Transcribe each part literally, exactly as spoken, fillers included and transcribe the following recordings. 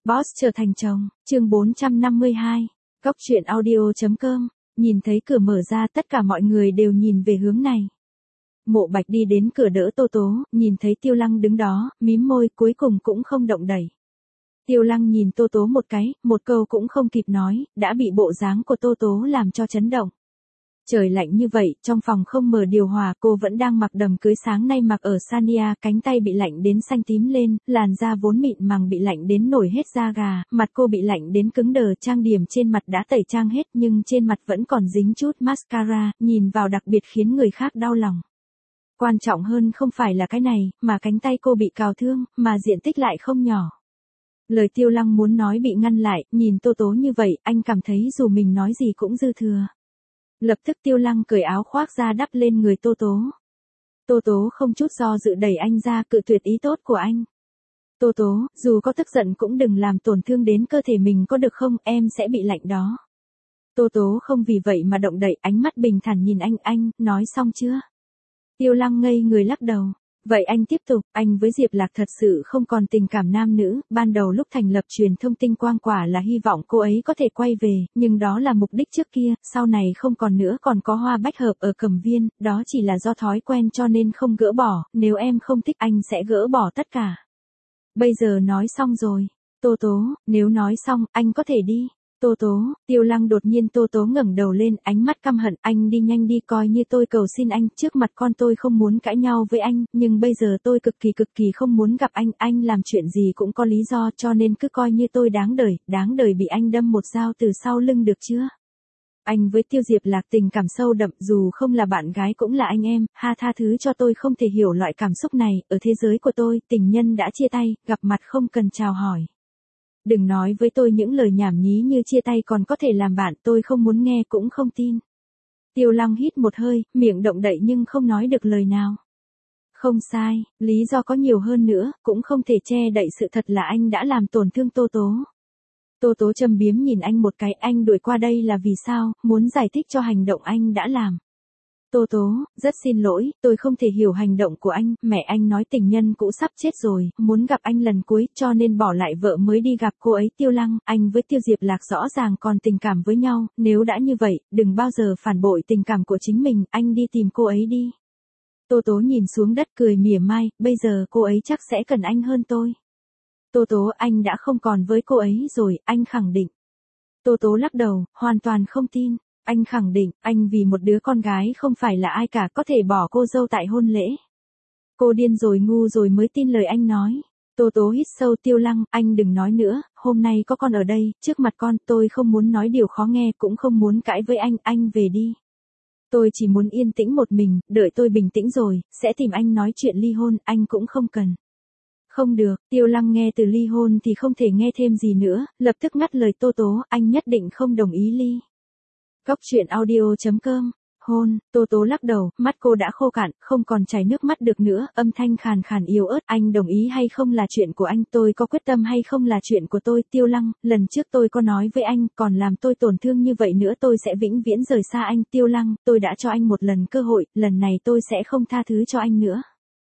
Boss trở thành chồng, chương bốn trăm năm mươi hai, Góc truyện audio chấm com, nhìn thấy cửa mở ra tất cả mọi người đều nhìn về hướng này. Mộ Bạch đi đến cửa đỡ Tô Tố, nhìn thấy Tiêu Lăng đứng đó, mím môi cuối cùng cũng không động đẩy. Tiêu Lăng nhìn Tô Tố một cái, một câu cũng không kịp nói, đã bị bộ dáng của Tô Tố làm cho chấn động. Trời lạnh như vậy, trong phòng không mở điều hòa, cô vẫn đang mặc đầm cưới sáng nay mặc ở Sania, cánh tay bị lạnh đến xanh tím lên, làn da vốn mịn màng bị lạnh đến nổi hết da gà, mặt cô bị lạnh đến cứng đờ, trang điểm trên mặt đã tẩy trang hết nhưng trên mặt vẫn còn dính chút mascara, nhìn vào đặc biệt khiến người khác đau lòng. Quan trọng hơn không phải là cái này, mà cánh tay cô bị cào thương, mà diện tích lại không nhỏ. Lời Tiêu Lăng muốn nói bị ngăn lại, nhìn Tô Tố như vậy, anh cảm thấy dù mình nói gì cũng dư thừa. Lập tức Tiêu Lăng cởi áo khoác ra đắp lên người Tô Tố. Tô Tố không chút do dự đẩy anh ra, cự tuyệt ý tốt của anh. Tô Tố, dù có tức giận cũng đừng làm tổn thương đến cơ thể mình có được không, em sẽ bị lạnh đó. Tô Tố không vì vậy mà động đậy, ánh mắt bình thản nhìn anh, anh, nói xong chưa? Tiêu Lăng ngây người lắc đầu. Vậy anh tiếp tục, anh với Diệp Lạc thật sự không còn tình cảm nam nữ, ban đầu lúc thành lập truyền thông Tinh Quang quả là hy vọng cô ấy có thể quay về, nhưng đó là mục đích trước kia, sau này không còn nữa, còn có hoa bách hợp ở Cẩm Viên, đó chỉ là do thói quen cho nên không gỡ bỏ, nếu em không thích anh sẽ gỡ bỏ tất cả. Bây giờ nói xong rồi. Tô Tố, nếu nói xong, anh có thể đi. Tô Tố, Tiêu Lăng đột nhiên Tô Tố ngẩng đầu lên, ánh mắt căm hận, anh đi nhanh đi, coi như tôi cầu xin anh, trước mặt con tôi không muốn cãi nhau với anh, nhưng bây giờ tôi cực kỳ cực kỳ không muốn gặp anh, anh làm chuyện gì cũng có lý do, cho nên cứ coi như tôi đáng đời, đáng đời bị anh đâm một dao từ sau lưng được chưa? Anh với Tiêu Diệp Lạc tình cảm sâu đậm, dù không là bạn gái cũng là anh em, ha, tha thứ cho tôi không thể hiểu loại cảm xúc này, ở thế giới của tôi, tình nhân đã chia tay, gặp mặt không cần chào hỏi. Đừng nói với tôi những lời nhảm nhí như chia tay còn có thể làm bạn, tôi không muốn nghe cũng không tin. Tiêu Lăng hít một hơi, miệng động đậy nhưng không nói được lời nào. Không sai, lý do có nhiều hơn nữa, cũng không thể che đậy sự thật là anh đã làm tổn thương Tô Tố. Tô Tố châm biếm nhìn anh một cái, anh đuổi qua đây là vì sao, muốn giải thích cho hành động anh đã làm. Tô Tố, rất xin lỗi, tôi không thể hiểu hành động của anh, mẹ anh nói tình nhân cũ sắp chết rồi, muốn gặp anh lần cuối, cho nên bỏ lại vợ mới đi gặp cô ấy. Tiêu Lăng, anh với Tiêu Diệp Lạc rõ ràng còn tình cảm với nhau, nếu đã như vậy, đừng bao giờ phản bội tình cảm của chính mình, anh đi tìm cô ấy đi. Tô Tố nhìn xuống đất cười mỉa mai, bây giờ cô ấy chắc sẽ cần anh hơn tôi. Tô Tố, anh đã không còn với cô ấy rồi, anh khẳng định. Tô Tố lắc đầu, hoàn toàn không tin. Anh khẳng định, anh vì một đứa con gái không phải là ai cả có thể bỏ cô dâu tại hôn lễ. Cô điên rồi, ngu rồi mới tin lời anh nói. Tô Tố hít sâu. Tiêu Lăng, anh đừng nói nữa, hôm nay có con ở đây, trước mặt con, tôi không muốn nói điều khó nghe, cũng không muốn cãi với anh, anh về đi. Tôi chỉ muốn yên tĩnh một mình, đợi tôi bình tĩnh rồi, sẽ tìm anh nói chuyện ly hôn, anh cũng không cần. Không được, Tiêu Lăng nghe từ ly hôn thì không thể nghe thêm gì nữa, lập tức ngắt lời Tô Tố, anh nhất định không đồng ý ly. Góc truyện audio chấm com, hôn, Tô Tố lắc đầu, mắt cô đã khô cạn, không còn chảy nước mắt được nữa, âm thanh khàn khàn yếu ớt, anh đồng ý hay không là chuyện của anh, tôi có quyết tâm hay không là chuyện của tôi. Tiêu Lăng, lần trước tôi có nói với anh, còn làm tôi tổn thương như vậy nữa tôi sẽ vĩnh viễn rời xa anh. Tiêu Lăng, tôi đã cho anh một lần cơ hội, lần này tôi sẽ không tha thứ cho anh nữa.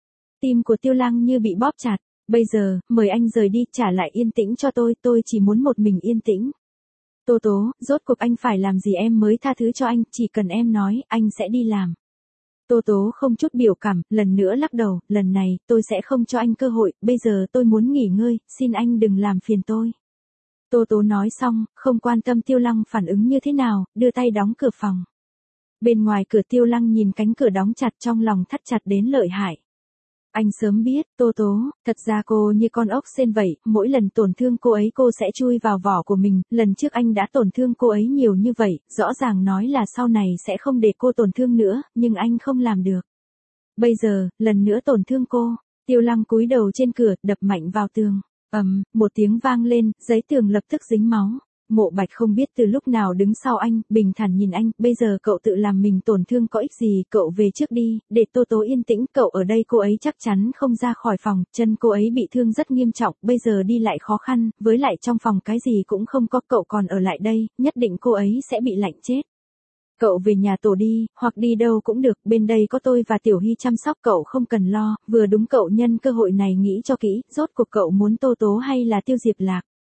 Tim của Tiêu Lăng như bị bóp chặt, bây giờ, mời anh rời đi, trả lại yên tĩnh cho tôi, tôi chỉ muốn một mình yên tĩnh. Tô Tố, rốt cuộc anh phải làm gì em mới tha thứ cho anh, chỉ cần em nói, anh sẽ đi làm. Tô Tố không chút biểu cảm, lần nữa lắc đầu, lần này, tôi sẽ không cho anh cơ hội, bây giờ tôi muốn nghỉ ngơi, xin anh đừng làm phiền tôi. Tô Tố nói xong, không quan tâm Tiêu Lăng phản ứng như thế nào, đưa tay đóng cửa phòng. Bên ngoài cửa Tiêu Lăng nhìn cánh cửa đóng chặt trong lòng thắt chặt đến lợi hại. Anh sớm biết, Tô Tố, thật ra cô như con ốc sên vậy, mỗi lần tổn thương cô ấy cô sẽ chui vào vỏ của mình, lần trước anh đã tổn thương cô ấy nhiều như vậy, rõ ràng nói là sau này sẽ không để cô tổn thương nữa, nhưng anh không làm được. Bây giờ, lần nữa tổn thương cô, Tiêu Lăng cúi đầu trên cửa, đập mạnh vào tường, ầm, một tiếng vang lên, giấy tường lập tức dính máu. Mộ Bạch không biết từ lúc nào đứng sau anh, bình thản nhìn anh, bây giờ cậu tự làm mình tổn thương có ích gì, cậu về trước đi, để Tô Tố yên tĩnh, cậu ở đây cô ấy chắc chắn không ra khỏi phòng, chân cô ấy bị thương rất nghiêm trọng, bây giờ đi lại khó khăn, với lại trong phòng cái gì cũng không có, cậu còn ở lại đây, nhất định cô ấy sẽ bị lạnh chết. Cậu về nhà tổ đi, hoặc đi đâu cũng được, bên đây có tôi và Tiểu Hy chăm sóc cậu không cần lo, vừa đúng cậu nhân cơ hội này nghĩ cho kỹ, rốt cuộc cậu muốn Tô Tố hay là Tiêu Diệp Lạc.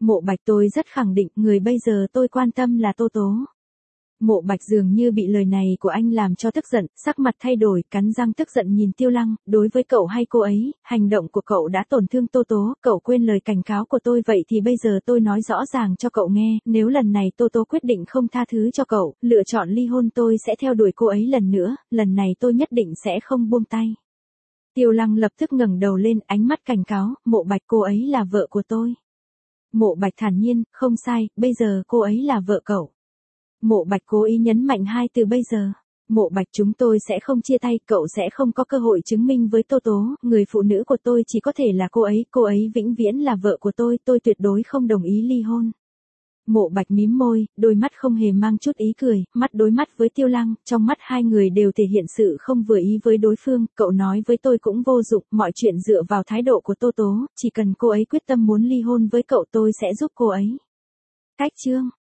Mộ Bạch tôi rất khẳng định người bây giờ tôi quan tâm là Tô Tố. Mộ Bạch dường như bị lời này của anh làm cho tức giận, sắc mặt thay đổi, cắn răng tức giận nhìn Tiêu Lăng, đối với cậu hay cô ấy, hành động của cậu đã tổn thương Tô Tố, cậu quên lời cảnh cáo của tôi vậy thì bây giờ tôi nói rõ ràng cho cậu nghe, nếu lần này Tô Tố quyết định không tha thứ cho cậu, lựa chọn ly hôn tôi sẽ theo đuổi cô ấy lần nữa, lần này tôi nhất định sẽ không buông tay. Tiêu Lăng lập tức ngẩng đầu lên, ánh mắt cảnh cáo, Mộ Bạch cô ấy là vợ của tôi. Mộ Bạch thản nhiên, không sai, bây giờ cô ấy là vợ cậu. Mộ Bạch cố ý nhấn mạnh hai từ bây giờ. Mộ Bạch chúng tôi sẽ không chia tay, cậu sẽ không có cơ hội chứng minh với Tô Tố, người phụ nữ của tôi chỉ có thể là cô ấy, cô ấy vĩnh viễn là vợ của tôi, tôi tuyệt đối không đồng ý ly hôn. Mộ Bạch mím môi, đôi mắt không hề mang chút ý cười, mắt đối mắt với Tiêu Lăng, trong mắt hai người đều thể hiện sự không vừa ý với đối phương, cậu nói với tôi cũng vô dụng, mọi chuyện dựa vào thái độ của Tô Tố, chỉ cần cô ấy quyết tâm muốn ly hôn với cậu tôi sẽ giúp cô ấy. Cách chương